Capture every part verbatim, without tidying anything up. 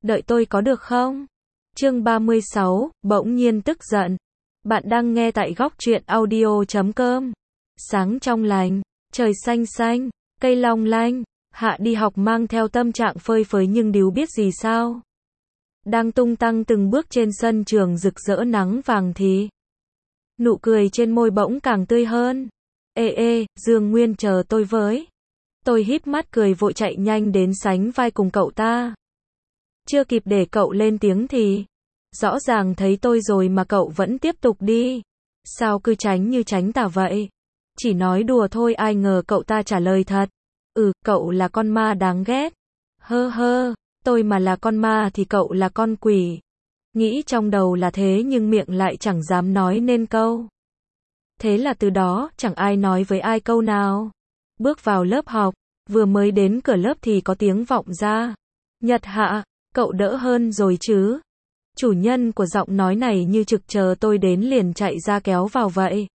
đợi tôi có được không? Chương ba mươi sáu, bỗng nhiên tức giận. Bạn đang nghe tại góc truyện audio chấm com. Sáng trong lành, trời xanh xanh, cây long lanh, Hạ đi học mang theo tâm trạng phơi phới nhưng điếu biết gì sao. Đang tung tăng từng bước trên sân trường rực rỡ nắng vàng thì nụ cười trên môi bỗng càng tươi hơn. Ê ê, Dương Nguyên chờ tôi với. Tôi híp mắt cười vội chạy nhanh đến sánh vai cùng cậu ta. Chưa kịp để cậu lên tiếng thì rõ ràng thấy tôi rồi mà cậu vẫn tiếp tục đi. Sao cứ tránh như tránh tà vậy? Chỉ nói đùa thôi, ai ngờ cậu ta trả lời thật. Ừ, cậu là con ma đáng ghét. Hơ hơ, tôi mà là con ma thì cậu là con quỷ. Nghĩ trong đầu là thế nhưng miệng lại chẳng dám nói nên câu. Thế là từ đó, chẳng ai nói với ai câu nào. Bước vào lớp học, vừa mới đến cửa lớp thì có tiếng vọng ra. Nhật Hạ, cậu đỡ hơn rồi chứ? Chủ nhân của giọng nói này như trực chờ tôi đến liền chạy ra kéo vào vậy.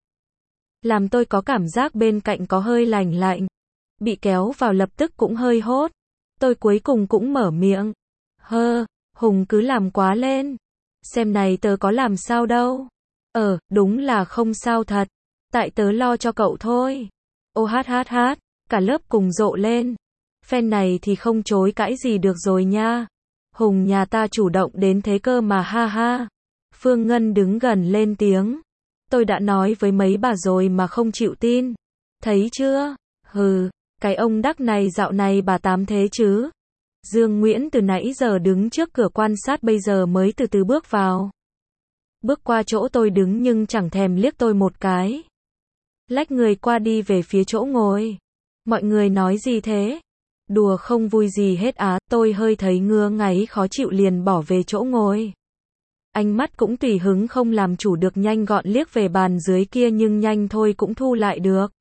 Làm tôi có cảm giác bên cạnh có hơi lành lạnh. Bị kéo vào lập tức cũng hơi hốt. Tôi cuối cùng cũng mở miệng. Hơ, Hùng cứ làm quá lên. Xem này tớ có làm sao đâu. Ờ, đúng là không sao thật. Tại tớ lo cho cậu thôi. Ô hát hát hát, cả lớp cùng rộ lên. Phen này thì không chối cãi gì được rồi nha. Hùng nhà ta chủ động đến thế cơ mà ha ha. Phương Ngân đứng gần lên tiếng. Tôi đã nói với mấy bà rồi mà không chịu tin. Thấy chưa? Hừ, cái ông đắc này dạo này bà tám thế chứ. Dương Nguyễn từ nãy giờ đứng trước cửa quan sát bây giờ mới từ từ bước vào. Bước qua chỗ tôi đứng nhưng chẳng thèm liếc tôi một cái. Lách người qua đi về phía chỗ ngồi. Mọi người nói gì thế? Đùa không vui gì hết á, tôi hơi thấy ngứa ngáy khó chịu liền bỏ về chỗ ngồi. Ánh mắt cũng tùy hứng không làm chủ được nhanh gọn liếc về bàn dưới kia nhưng nhanh thôi cũng thu lại được.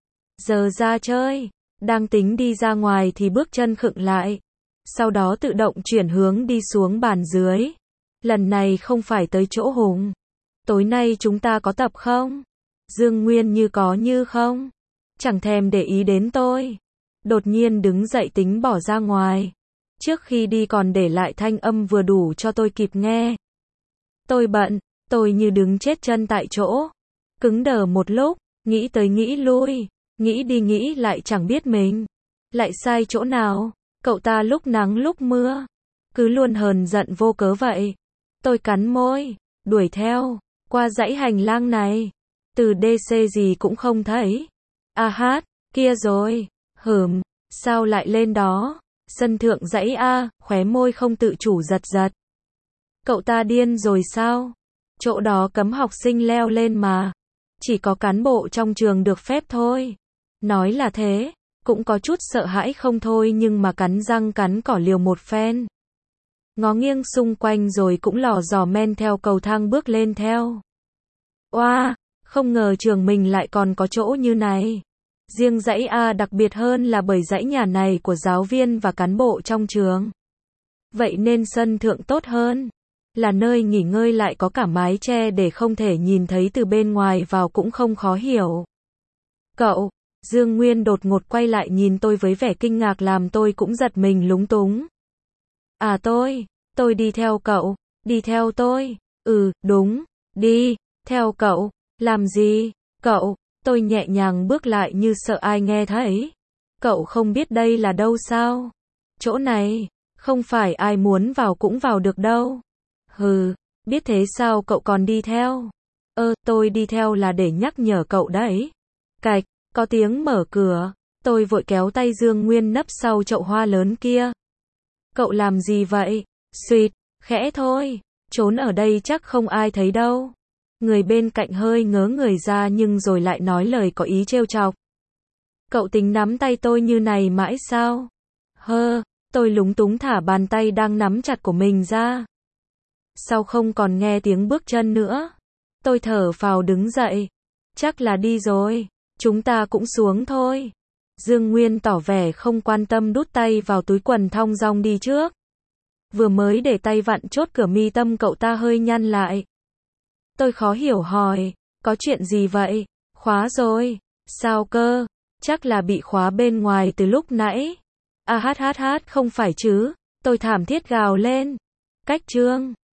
Giờ ra chơi, đang tính đi ra ngoài thì bước chân khựng lại. Sau đó tự động chuyển hướng đi xuống bàn dưới. Lần này không phải tới chỗ Hùng. Tối nay chúng ta có tập không? Dương Nguyên như có như không. Chẳng thèm để ý đến tôi. Đột nhiên đứng dậy tính bỏ ra ngoài. Trước khi đi còn để lại thanh âm vừa đủ cho tôi kịp nghe. Tôi bận, tôi như đứng chết chân tại chỗ. Cứng đờ một lúc, nghĩ tới nghĩ lui. Nghĩ đi nghĩ lại chẳng biết mình lại sai chỗ nào. Cậu ta lúc nắng lúc mưa cứ luôn hờn giận vô cớ vậy. Tôi cắn môi, đuổi theo, qua dãy hành lang này. Từ đê xê gì cũng không thấy. A hát, kia rồi. Hửm, sao lại lên đó? Sân thượng dãy A, khóe môi không tự chủ giật giật. Cậu ta điên rồi sao? Chỗ đó cấm học sinh leo lên mà. Chỉ có cán bộ trong trường được phép thôi. Nói là thế, cũng có chút sợ hãi không thôi nhưng mà cắn răng cắn cỏ liều một phen. Ngó nghiêng xung quanh rồi cũng lò dò men theo cầu thang bước lên theo. Oa, không ngờ trường mình lại còn có chỗ như này. Riêng dãy A đặc biệt hơn là bởi dãy nhà này của giáo viên và cán bộ trong trường. Vậy nên sân thượng tốt hơn. Là nơi nghỉ ngơi lại có cả mái che để không thể nhìn thấy từ bên ngoài vào cũng không khó hiểu. Cậu, Dương Nguyên đột ngột quay lại nhìn tôi với vẻ kinh ngạc làm tôi cũng giật mình lúng túng. À tôi, tôi đi theo cậu, đi theo tôi, ừ, đúng, đi, theo cậu, làm gì, cậu, tôi nhẹ nhàng bước lại như sợ ai nghe thấy. Cậu không biết đây là đâu sao? Chỗ này, không phải ai muốn vào cũng vào được đâu. Hừ, biết thế sao cậu còn đi theo? Ơ, tôi đi theo là để nhắc nhở cậu đấy. Cạch, có tiếng mở cửa, tôi vội kéo tay Dương Nguyên nấp sau chậu hoa lớn kia. Cậu làm gì vậy? Xuyệt, khẽ thôi, trốn ở đây chắc không ai thấy đâu. Người bên cạnh hơi ngớ người ra nhưng rồi lại nói lời có ý trêu chọc. Cậu tính nắm tay tôi như này mãi sao? Hơ, tôi lúng túng thả bàn tay đang nắm chặt của mình ra. Sao không còn nghe tiếng bước chân nữa? Tôi thở phào đứng dậy. Chắc là đi rồi, chúng ta cũng xuống thôi. Dương Nguyên tỏ vẻ không quan tâm đút tay vào túi quần thong dong đi trước. Vừa mới để tay vặn chốt cửa mi tâm cậu ta hơi nhăn lại. Tôi khó hiểu hỏi, có chuyện gì vậy? Khóa rồi. Sao cơ? Chắc là bị khóa bên ngoài từ lúc nãy. À hát hát hát không phải chứ. Tôi thảm thiết gào lên. Cách chương